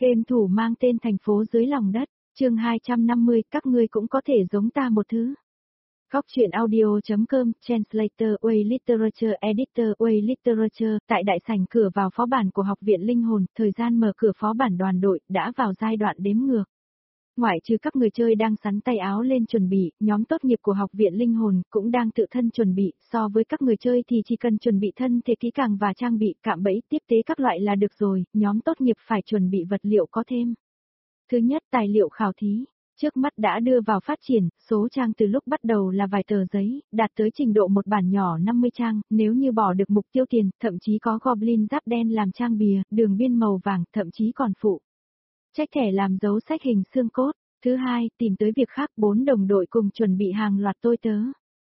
Game thủ mang tên thành phố dưới lòng đất, chương 250, các ngươi cũng có thể giống ta một thứ. Góc truyện audio.com, Translator, Way Literature, Editor, Way Literature, tại đại sảnh cửa vào phó bản của Học viện Linh hồn, thời gian mở cửa phó bản đoàn đội, đã vào giai đoạn đếm ngược. Ngoại trừ các người chơi đang sắn tay áo lên chuẩn bị, nhóm tốt nghiệp của Học viện Linh hồn cũng đang tự thân chuẩn bị, so với các người chơi thì chỉ cần chuẩn bị thân thể kỹ càng và trang bị cạm bẫy tiếp tế các loại là được rồi, nhóm tốt nghiệp phải chuẩn bị vật liệu có thêm. Thứ nhất, tài liệu khảo thí. Trước mắt đã đưa vào phát triển, số trang từ lúc bắt đầu là vài tờ giấy, đạt tới trình độ một bản nhỏ 50 trang, nếu như bỏ được mục tiêu tiền, thậm chí có goblin giáp đen làm trang bìa, đường biên màu vàng, thậm chí còn phụ trách thẻ làm dấu sách hình xương cốt. Thứ hai, tìm tới việc khác 4 đồng đội cùng chuẩn bị hàng loạt tôi tớ.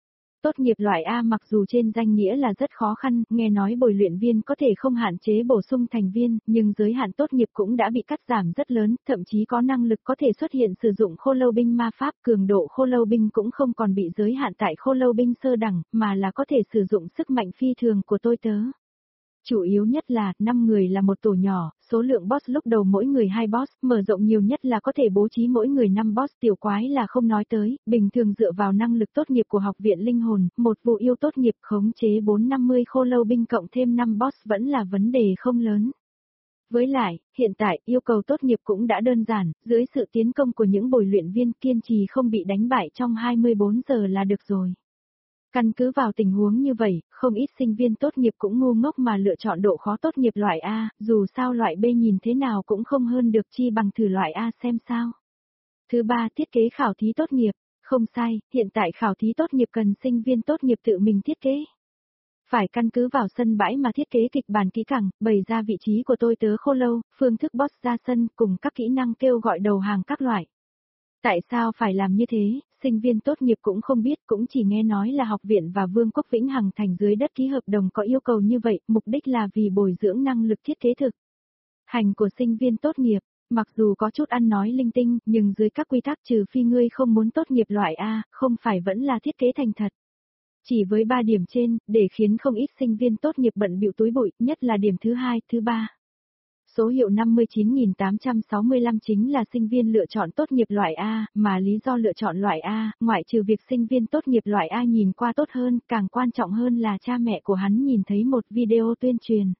Tốt nghiệp loại A mặc dù trên danh nghĩa là rất khó khăn, nghe nói bồi luyện viên có thể không hạn chế bổ sung thành viên, nhưng giới hạn tốt nghiệp cũng đã bị cắt giảm rất lớn, thậm chí có năng lực có thể xuất hiện sử dụng khô lâu binh ma pháp, cường độ khô lâu binh cũng không còn bị giới hạn tại khô lâu binh sơ đẳng, mà là có thể sử dụng sức mạnh phi thường của tôi tớ. Chủ yếu nhất là, 5 người là một tổ nhỏ, số lượng boss lúc đầu mỗi người 2 boss, mở rộng nhiều nhất là có thể bố trí mỗi người 5 boss, tiểu quái là không nói tới, bình thường dựa vào năng lực tốt nghiệp của Học viện Linh hồn, một vụ yêu tốt nghiệp khống chế 450 khô lâu binh cộng thêm 5 boss vẫn là vấn đề không lớn. Với lại, hiện tại, yêu cầu tốt nghiệp cũng đã đơn giản, dưới sự tiến công của những bồi luyện viên kiên trì không bị đánh bại trong 24 giờ là được rồi. Căn cứ vào tình huống như vậy, không ít sinh viên tốt nghiệp cũng ngu ngốc mà lựa chọn độ khó tốt nghiệp loại A, dù sao loại B nhìn thế nào cũng không hơn được chi bằng thử loại A xem sao. Thứ ba, thiết kế khảo thí tốt nghiệp. Không sai, hiện tại khảo thí tốt nghiệp cần sinh viên tốt nghiệp tự mình thiết kế. Phải căn cứ vào sân bãi mà thiết kế kịch bản kỹ càng, bày ra vị trí của tôi tớ khô lâu, phương thức boss ra sân cùng các kỹ năng kêu gọi đầu hàng các loại. Tại sao phải làm như thế, sinh viên tốt nghiệp cũng không biết, cũng chỉ nghe nói là học viện và Vương quốc Vĩnh Hằng Thành dưới đất ký hợp đồng có yêu cầu như vậy, mục đích là vì bồi dưỡng năng lực thiết kế thực hành của sinh viên tốt nghiệp, mặc dù có chút ăn nói linh tinh, nhưng dưới các quy tắc trừ phi ngươi không muốn tốt nghiệp loại A, không phải vẫn là thiết kế thành thật. Chỉ với 3 điểm trên, để khiến không ít sinh viên tốt nghiệp bận bịu túi bụi, nhất là điểm thứ 2, thứ 3. Số hiệu 59.865 chính là sinh viên lựa chọn tốt nghiệp loại A, mà lý do lựa chọn loại A, ngoại trừ việc sinh viên tốt nghiệp loại A nhìn qua tốt hơn, càng quan trọng hơn là cha mẹ của hắn nhìn thấy một video tuyên truyền.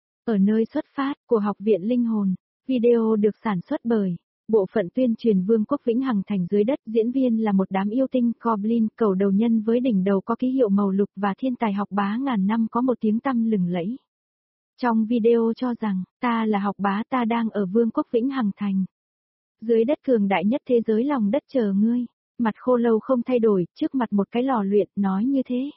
Ở nơi xuất phát của Học viện Linh hồn, video được sản xuất bởi bộ phận tuyên truyền Vương quốc Vĩnh Hằng Thành dưới đất, diễn viên là một đám yêu tinh, goblin, cầu đầu nhân với đỉnh đầu có ký hiệu màu lục và thiên tài học bá ngàn năm có một tiếng tăm lừng lẫy. Trong video cho rằng, ta là học bá, ta đang ở Vương quốc Vĩnh Hằng Thành. Dưới đất cường đại nhất thế giới lòng đất chờ ngươi. Mặt khô lâu không thay đổi, trước mặt một cái lò luyện, nói như thế.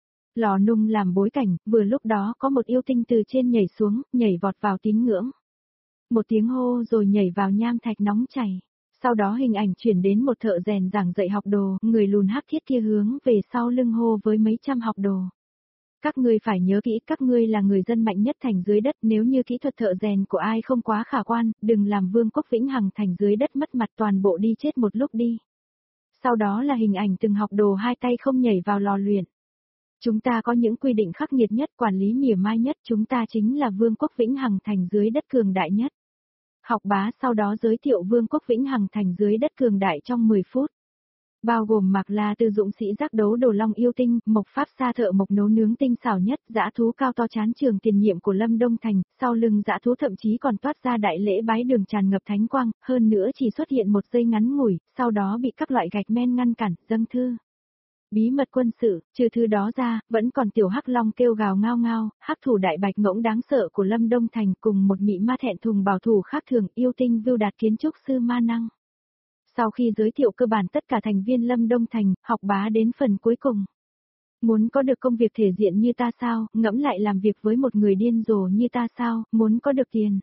Lò nung làm bối cảnh, vừa lúc đó có một yêu tinh từ trên nhảy xuống, nhảy vọt vào tín ngưỡng. Một tiếng hô rồi nhảy vào nham thạch nóng chảy. Sau đó hình ảnh chuyển đến một thợ rèn giảng dạy học đồ, người lùn hắc thiết kia hướng về sau lưng hô với mấy trăm học đồ. Các ngươi phải nhớ kỹ, các ngươi là người dân mạnh nhất thành dưới đất, nếu như kỹ thuật thợ rèn của ai không quá khả quan, đừng làm Vương quốc Vĩnh Hằng Thành dưới đất mất mặt, toàn bộ đi chết một lúc đi. Sau đó là hình ảnh từng học đồ hai tay không nhảy vào lò luyện. Chúng ta có những quy định khắc nghiệt nhất, quản lý mỉa mai nhất, chúng ta chính là Vương quốc Vĩnh Hằng Thành dưới đất cường đại nhất. Học bá sau đó giới thiệu Vương quốc Vĩnh Hằng Thành dưới đất cường đại trong 10 phút. Bao gồm Mạc La Tư dũng sĩ giác đấu đồ long yêu tinh, Mộc Pháp Sa thợ mộc nấu nướng tinh xảo nhất, dã thú cao to chán trường tiền nhiệm của Lâm Đông Thành, sau lưng dã thú thậm chí còn toát ra đại lễ bái đường tràn ngập thánh quang, hơn nữa chỉ xuất hiện một giây ngắn ngủi, sau đó bị các loại gạch men ngăn cản, dâng thư. Bí mật quân sự, trừ thứ đó ra, vẫn còn tiểu hắc long kêu gào ngao ngao, hắc thủ đại bạch ngỗng đáng sợ của Lâm Đông Thành cùng một mị ma thẹn thùng bảo thủ khác thường yêu tinh Vưu Đạt kiến trúc sư ma năng. Sau khi giới thiệu cơ bản tất cả thành viên Lâm Đông Thành, học bá đến phần cuối cùng. Muốn có được công việc thể diện như ta sao, ngẫm lại làm việc với một người điên rồ như ta sao, muốn có được tiền.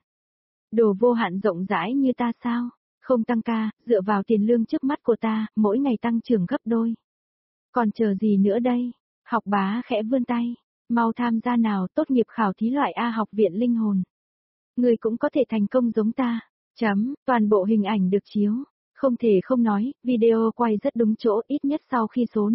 Đồ vô hạn rộng rãi như ta sao, không tăng ca, dựa vào tiền lương trước mắt của ta, mỗi ngày tăng trưởng gấp đôi. Còn chờ gì nữa đây? Học bá khẽ vươn tay, mau tham gia nào, tốt nghiệp khảo thí loại A Học viện Linh hồn. Người cũng có thể thành công giống ta. Toàn bộ hình ảnh được chiếu. Không thể không nói, video quay rất đúng chỗ, ít nhất sau khi số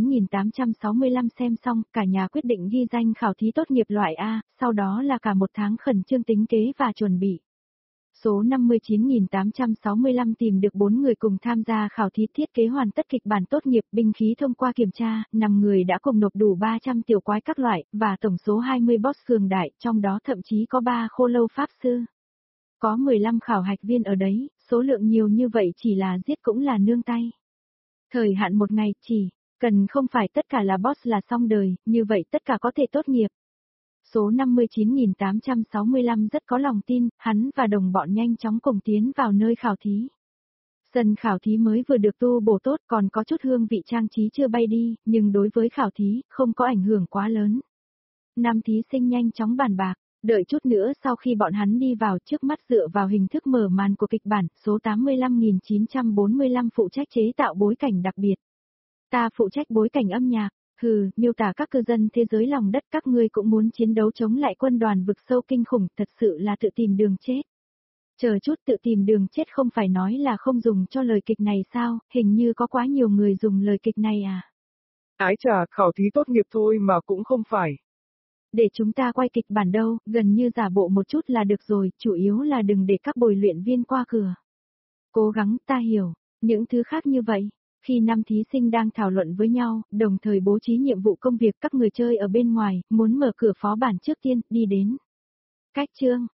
59.865 xem xong, cả nhà quyết định ghi danh khảo thí tốt nghiệp loại A, sau đó là cả một tháng khẩn trương tính kế và chuẩn bị. Số 59.865 tìm được 4 người cùng tham gia khảo thí thiết kế hoàn tất kịch bản tốt nghiệp, binh khí thông qua kiểm tra, 5 người đã cùng nộp đủ 300 tiểu quái các loại, và tổng số 20 boss cường đại, trong đó thậm chí có 3 khô lâu pháp sư. Có 15 khảo hạch viên ở đấy, số lượng nhiều như vậy chỉ là giết cũng là nương tay. Thời hạn một ngày chỉ, cần không phải tất cả là boss là xong đời, như vậy tất cả có thể tốt nghiệp. Số 59.865 rất có lòng tin, hắn và đồng bọn nhanh chóng cùng tiến vào nơi khảo thí. Sân khảo thí mới vừa được tu bổ tốt, còn có chút hương vị trang trí chưa bay đi, nhưng đối với khảo thí, không có ảnh hưởng quá lớn. Nam thí sinh nhanh chóng bàn bạc, đợi chút nữa sau khi bọn hắn đi vào, trước mắt dựa vào hình thức mở màn của kịch bản, số 85.945 phụ trách chế tạo bối cảnh đặc biệt. Ta phụ trách bối cảnh âm nhạc. Hừ, miêu tả các cư dân thế giới lòng đất, các ngươi cũng muốn chiến đấu chống lại quân đoàn vực sâu kinh khủng, thật sự là tự tìm đường chết. Chờ chút, tự tìm đường chết không phải nói là không dùng cho lời kịch này sao, hình như có quá nhiều người dùng lời kịch này à. Ái chà, khảo thí tốt nghiệp thôi mà cũng không phải. Để chúng ta quay kịch bản đâu, gần như giả bộ một chút là được rồi, chủ yếu là đừng để các bồi luyện viên qua cửa. Cố gắng, ta hiểu, những thứ khác như vậy. Khi 5 thí sinh đang thảo luận với nhau, đồng thời bố trí nhiệm vụ công việc, các người chơi ở bên ngoài, muốn mở cửa phó bản trước tiên, đi đến. Cách chương.